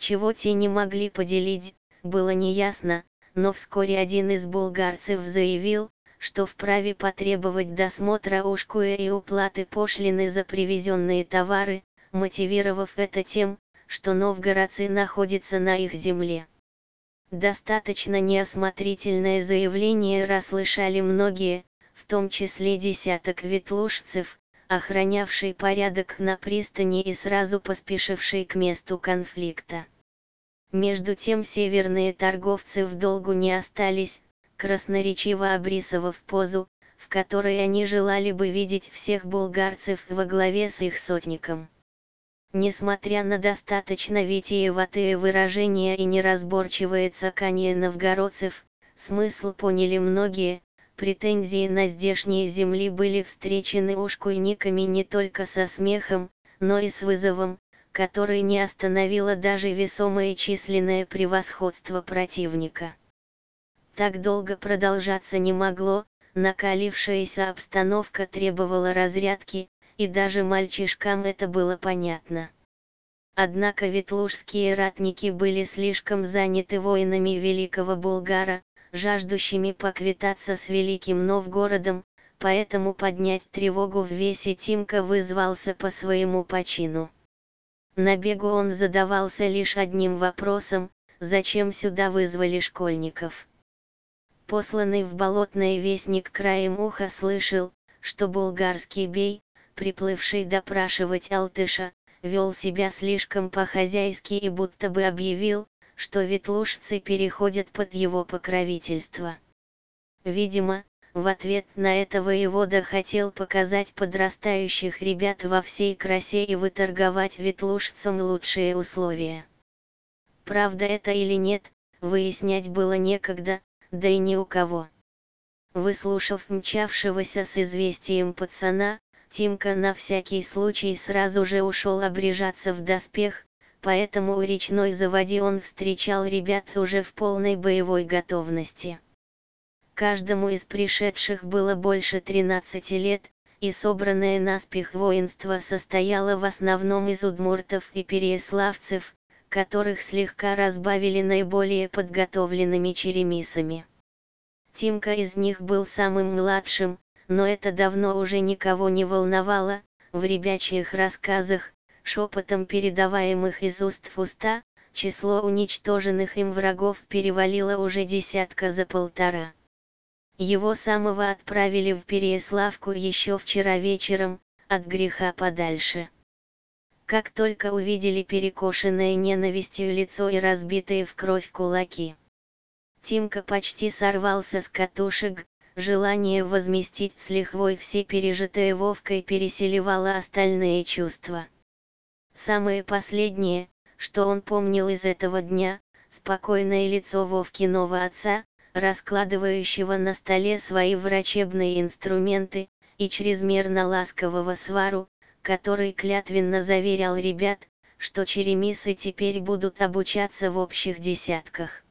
чего те не могли поделить, было неясно, но вскоре один из булгарцев заявил, что вправе потребовать досмотра ушкуя и уплаты пошлины за привезенные товары, мотивировав это тем, что новгородцы находятся на их земле. Достаточно неосмотрительное заявление расслышали многие, в том числе десяток ветлужцев, охранявший порядок на пристани и сразу поспешивший к месту конфликта. Между тем северные торговцы в долгу не остались, красноречиво обрисовав позу, в которой они желали бы видеть всех булгарцев во главе с их сотником. Несмотря на достаточно витиеватые выражения и неразборчивое цоканье новгородцев, смысл поняли многие. Претензии на здешние земли были встречены ушкуйниками не только со смехом, но и с вызовом, который не остановило даже весомое численное превосходство противника. Так долго продолжаться не могло, накалившаяся обстановка требовала разрядки, и даже мальчишкам это было понятно. Однако ветлужские ратники были слишком заняты воинами великого Булгара, жаждущими поквитаться с Великим Новгородом, поэтому поднять тревогу в весе Тимка вызвался по своему почину. На бегу он задавался лишь одним вопросом: зачем сюда вызвали школьников? Посланный в Болотное вестник краем уха слышал, что булгарский бей, приплывший допрашивать Алтыша, вел себя слишком по-хозяйски и будто бы объявил, что ветлужцы переходят под его покровительство. Видимо, в ответ на это воевода хотел показать подрастающих ребят во всей красе и выторговать ветлужцам лучшие условия. Правда это или нет, выяснять было некогда, да и ни у кого. Выслушав мчавшегося с известием пацана, Тимка на всякий случай сразу же ушел обрежаться в доспех, поэтому у речной заводи он встречал ребят уже в полной боевой готовности. Каждому из пришедших было больше 13 лет, и собранное наспех воинство состояло в основном из удмуртов и переяславцев, которых слегка разбавили наиболее подготовленными черемисами. Тимка из них был самым младшим, но это давно уже никого не волновало. В ребячьих рассказах, шепотом передаваемых из уст в уста, число уничтоженных им врагов перевалило уже десятка за полтора. Его самого отправили в Переяславку еще вчера вечером, от греха подальше. Как только увидели перекошенное ненавистью лицо и разбитые в кровь кулаки, Тимка почти сорвался с катушек. Желание возместить с лихвой все пережитое Вовкой переселивало остальные чувства. Самое последнее, что он помнил из этого дня, спокойное лицо Вовкиного отца, раскладывающего на столе свои врачебные инструменты, и чрезмерно ласкового свару, который клятвенно заверял ребят, что черемисы теперь будут обучаться в общих десятках.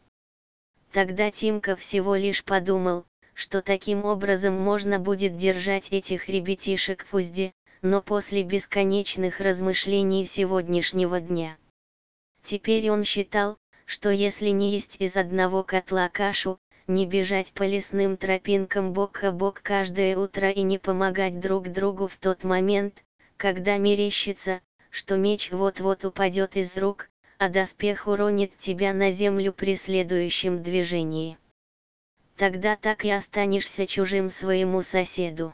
Тогда Тимка всего лишь подумал, что таким образом можно будет держать этих ребятишек в узде, но после бесконечных размышлений сегодняшнего дня. Теперь он считал, что если не есть из одного котла кашу, не бежать по лесным тропинкам бок о бок каждое утро и не помогать друг другу в тот момент, когда мерещится, что меч вот-вот упадет из рук, а доспех уронит тебя на землю при следующем движении. Тогда так и останешься чужим своему соседу.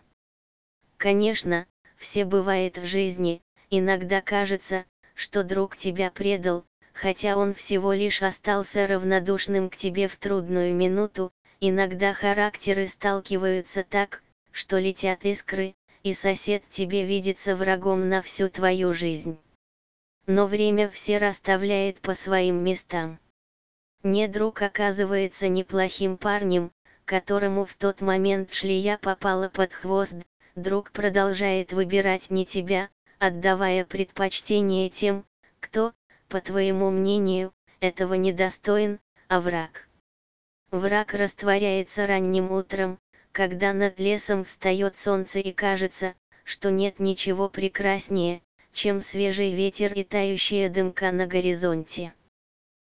Конечно, все бывает в жизни, иногда кажется, что друг тебя предал, хотя он всего лишь остался равнодушным к тебе в трудную минуту. Иногда характеры сталкиваются так, что летят искры, и сосед тебе видится врагом на всю твою жизнь. Но время все расставляет по своим местам. Недруг оказывается неплохим парнем, которому в тот момент шлея попала под хвост. Друг продолжает выбирать не тебя, отдавая предпочтение тем, кто, по твоему мнению, этого недостоин, а враг. Враг растворяется ранним утром, когда над лесом встает солнце и кажется, что нет ничего прекраснее, чем свежий ветер и тающая дымка на горизонте.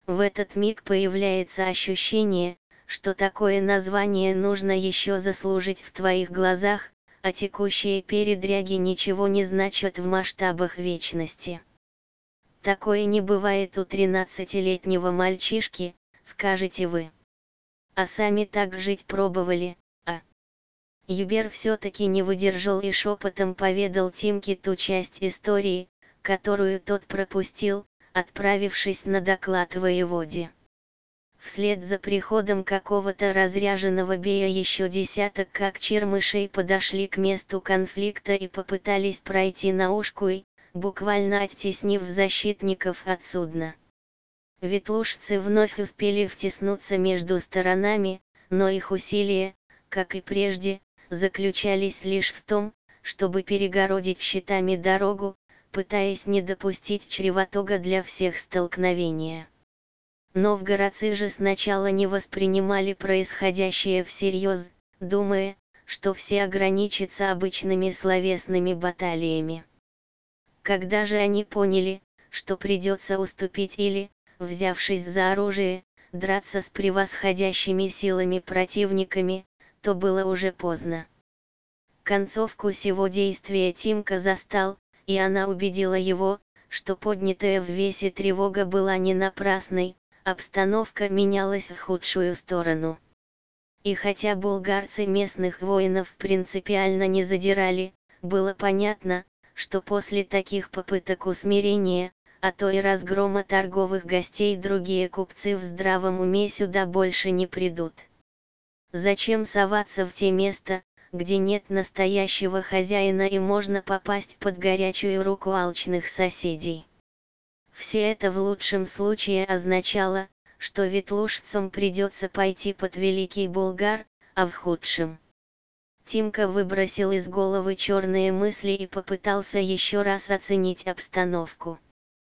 В этот миг появляется ощущение, что такое название нужно еще заслужить в твоих глазах, а текущие передряги ничего не значат в масштабах вечности. Такое не бывает у 13-летнего мальчишки, скажете вы. А сами так жить пробовали, а? Юбер все-таки не выдержал и шепотом поведал Тимке ту часть истории, которую тот пропустил, отправившись на доклад воеводе. Вслед за приходом какого-то разряженного бея еще десяток как чермышей подошли к месту конфликта и попытались пройти на Ушкуй, буквально оттеснив защитников от судна. Ветлужцы вновь успели втиснуться между сторонами, но их усилия, как и прежде, заключались лишь в том, чтобы перегородить щитами дорогу, пытаясь не допустить чреватого для всех столкновения. Новгородцы же сначала не воспринимали происходящее всерьез, думая, что все ограничатся обычными словесными баталиями. Когда же они поняли, что придется уступить или, взявшись за оружие, драться с превосходящими силами противниками, то было уже поздно. Концовку сего действия Тимка застал, и она убедила его, что поднятая в весе тревога была не напрасной, обстановка менялась в худшую сторону. И хотя булгарцы местных воинов принципиально не задирали, было понятно, что после таких попыток усмирения, а то и разгрома торговых гостей другие купцы в здравом уме сюда больше не придут. Зачем соваться в те места, где нет настоящего хозяина и можно попасть под горячую руку алчных соседей? Все это в лучшем случае означало, что ветлужцам придется пойти под Великий Булгар, а в худшем. Тимка выбросил из головы черные мысли и попытался еще раз оценить обстановку.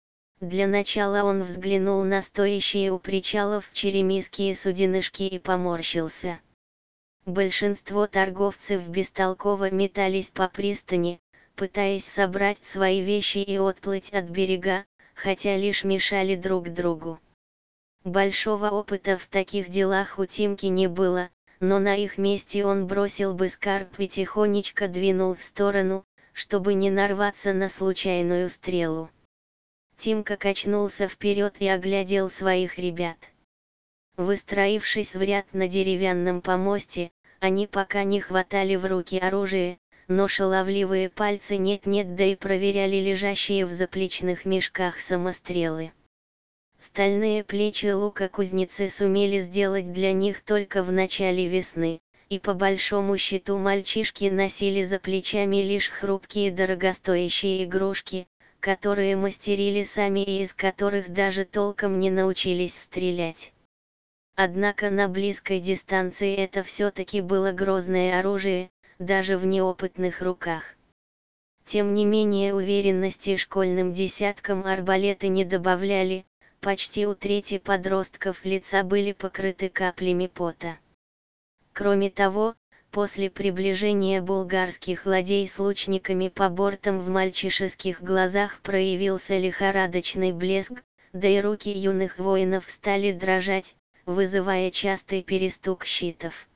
Для начала он взглянул на стоящие у причалов черемисские суденышки и поморщился. Большинство торговцев бестолково метались по пристани, пытаясь собрать свои вещи и отплыть от берега, хотя лишь мешали друг другу. Большого опыта в таких делах у Тимки не было, но на их месте он бросил бы скарб и тихонечко двинул в сторону, чтобы не нарваться на случайную стрелу. Тимка качнулся вперед и оглядел своих ребят. Выстроившись в ряд на деревянном помосте, они пока не хватали в руки оружие, но шаловливые пальцы нет-нет да и проверяли лежащие в заплечных мешках самострелы. Стальные плечи лука кузнецы сумели сделать для них только в начале весны, и по большому счету мальчишки носили за плечами лишь хрупкие дорогостоящие игрушки, которые мастерили сами и из которых даже толком не научились стрелять. Однако на близкой дистанции это все-таки было грозное оружие, даже в неопытных руках. Тем не менее уверенности школьным десяткам арбалеты не добавляли, почти у трети подростков лица были покрыты каплями пота. Кроме того, после приближения булгарских ладей с лучниками по бортам в мальчишеских глазах проявился лихорадочный блеск, да и руки юных воинов стали дрожать, вызывая частый перестук щитов.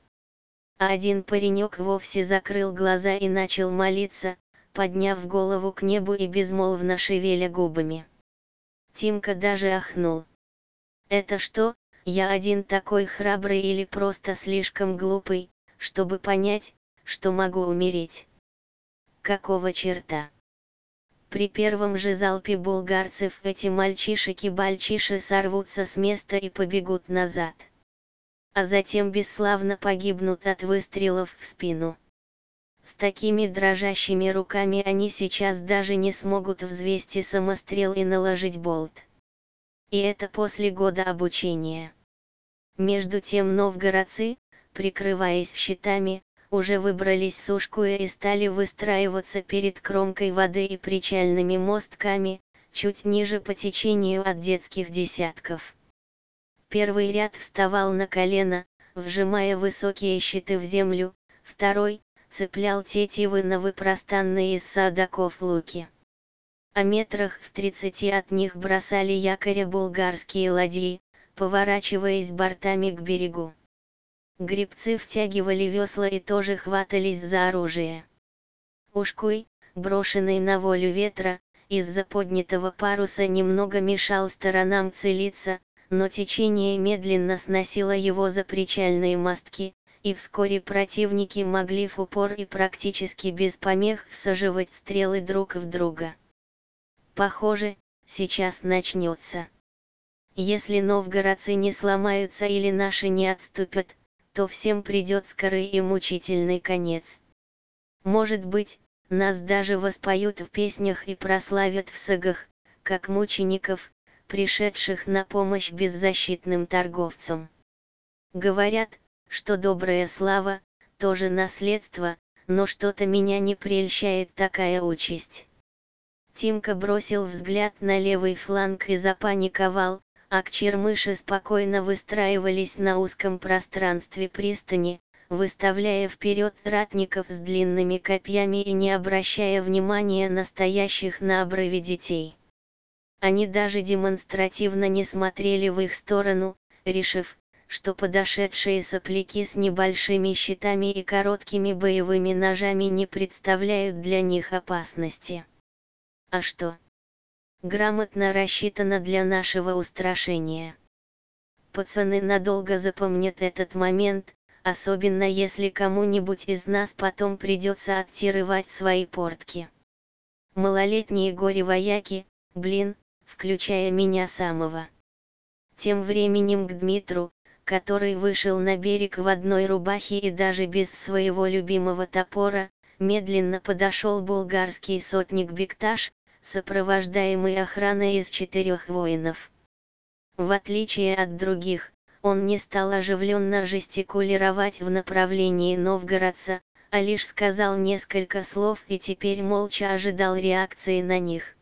А один паренек вовсе закрыл глаза и начал молиться, подняв голову к небу и безмолвно шевеля губами. Тимка даже ахнул. «Это что, я один такой храбрый или просто слишком глупый, чтобы понять, что могу умереть? Какого черта?» При первом же залпе булгарцев эти мальчишки-бальчиши сорвутся с места и побегут назад. А затем бесславно погибнут от выстрелов в спину. С такими дрожащими руками они сейчас даже не смогут взвести самострел и наложить болт. И это после года обучения. Между тем новгородцы, прикрываясь щитами, уже выбрались с Ушкуя и стали выстраиваться перед кромкой воды и причальными мостками, чуть ниже по течению от детских десятков. Первый ряд вставал на колено, вжимая высокие щиты в землю, второй цеплял тетивы на выпростанные из садаков луки. А метрах в 30 от них бросали якоря булгарские ладьи, поворачиваясь бортами к берегу. Гребцы втягивали весла и тоже хватались за оружие. Ушкуй, брошенный на волю ветра, из-за поднятого паруса немного мешал сторонам целиться, но течение медленно сносило его за причальные мостки, и вскоре противники могли в упор и практически без помех всаживать стрелы друг в друга. Похоже, сейчас начнется. Если новгородцы не сломаются или наши не отступят, то всем придет скорый и мучительный конец. Может быть, нас даже воспоют в песнях и прославят в сагах, как мучеников, пришедших на помощь беззащитным торговцам. Говорят, что добрая слава – тоже наследство, но что-то меня не прельщает такая участь. Тимка бросил взгляд на левый фланг и запаниковал, а кчермыши спокойно выстраивались на узком пространстве пристани, выставляя вперед ратников с длинными копьями и не обращая внимания на стоящих на обрыве детей. Они даже демонстративно не смотрели в их сторону, решив, что подошедшие сопляки с небольшими щитами и короткими боевыми ножами не представляют для них опасности. А что? Грамотно рассчитано для нашего устрашения. Пацаны надолго запомнят этот момент, особенно если кому-нибудь из нас потом придется оттирывать свои портки. Малолетние горе-вояки, блин, включая меня самого. Тем временем к Дмитру, который вышел на берег в одной рубахе и даже без своего любимого топора, медленно подошел булгарский сотник Бекташ, сопровождаемый охраной из 4 воинов. В отличие от других, он не стал оживленно жестикулировать в направлении новгородца, а лишь сказал несколько слов и теперь молча ожидал реакции на них.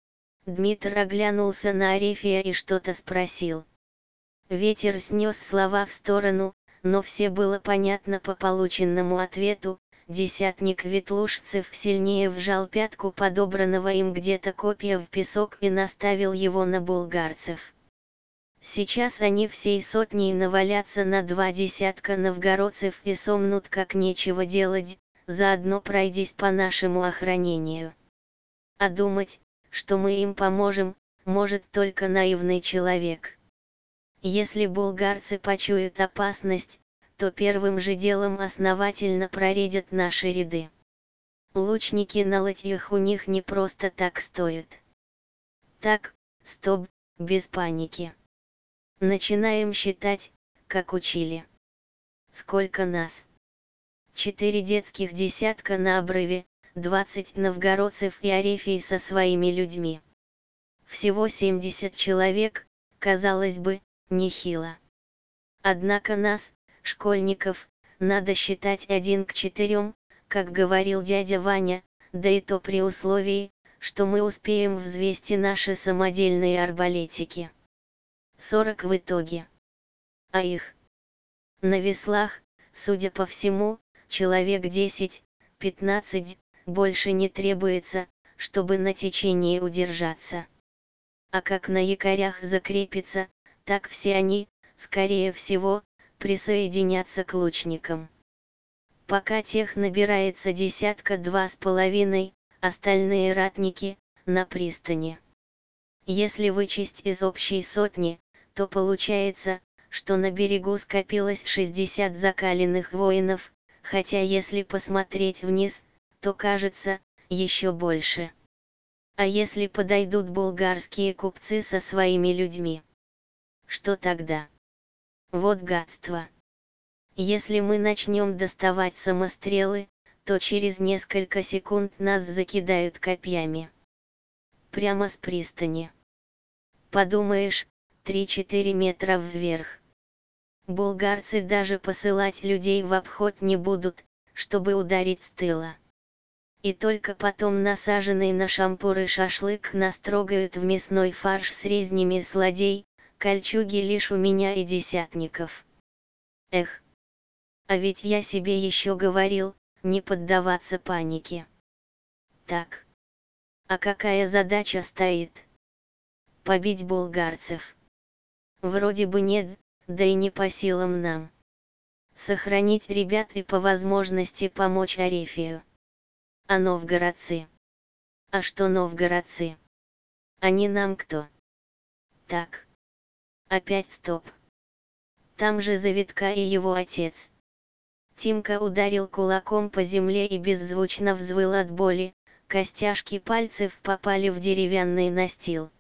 Дмитр оглянулся на Арефия и что-то спросил. Ветер снес слова в сторону, но все было понятно по полученному ответу. Десятник ветлужцев сильнее вжал пятку подобранного им где-то копья в песок и наставил его на булгарцев. Сейчас они всей сотней навалятся на 2 десятка новгородцев и сомнут как нечего делать, заодно пройдись по нашему охранению. А думать, что мы им поможем, может только наивный человек. Если булгарцы почуют опасность, то первым же делом основательно проредят наши ряды. Лучники на латьях у них не просто так стоят. Так, стоп, без паники. Начинаем считать, как учили. Сколько нас? 4 детских десятка на обрыве, 20 новгородцев и Арефий со своими людьми. Всего 70 человек, казалось бы, нехило. Однако нас, школьников, надо считать 1 к 4, как говорил дядя Ваня, да и то при условии, что мы успеем взвести наши самодельные арбалетики. 40 в итоге. А их на веслах, судя по всему, человек 10-15, больше не требуется, чтобы на течении удержаться. А как на якорях закрепиться, так все они, скорее всего, присоединятся к лучникам. Пока тех набирается 1-2,5, остальные ратники на пристани. Если вычесть из общей сотни, то получается, что на берегу скопилось 60 закаленных воинов, хотя если посмотреть вниз, то кажется, еще больше. А если подойдут булгарские купцы со своими людьми? Что тогда? Вот гадство. Если мы начнем доставать самострелы, то через несколько секунд нас закидают копьями. Прямо с пристани. Подумаешь, 3-4 метра вверх. Булгарцы даже посылать людей в обход не будут, чтобы ударить с тыла. И только потом насаженный на шампуры шашлык настрогают в мясной фарш с резнями сладей, кольчуги лишь у меня и десятников. Эх! А ведь я себе еще говорил, не поддаваться панике. Так. А какая задача стоит? Побить булгарцев. Вроде бы нет, да и не по силам нам. Сохранить ребят и по возможности помочь Арефию. А новгородцы? А что новгородцы? Они нам кто? Так. Опять стоп. Там же Завитка и его отец. Тимка ударил кулаком по земле и беззвучно взвыл от боли, костяшки пальцев попали в деревянный настил.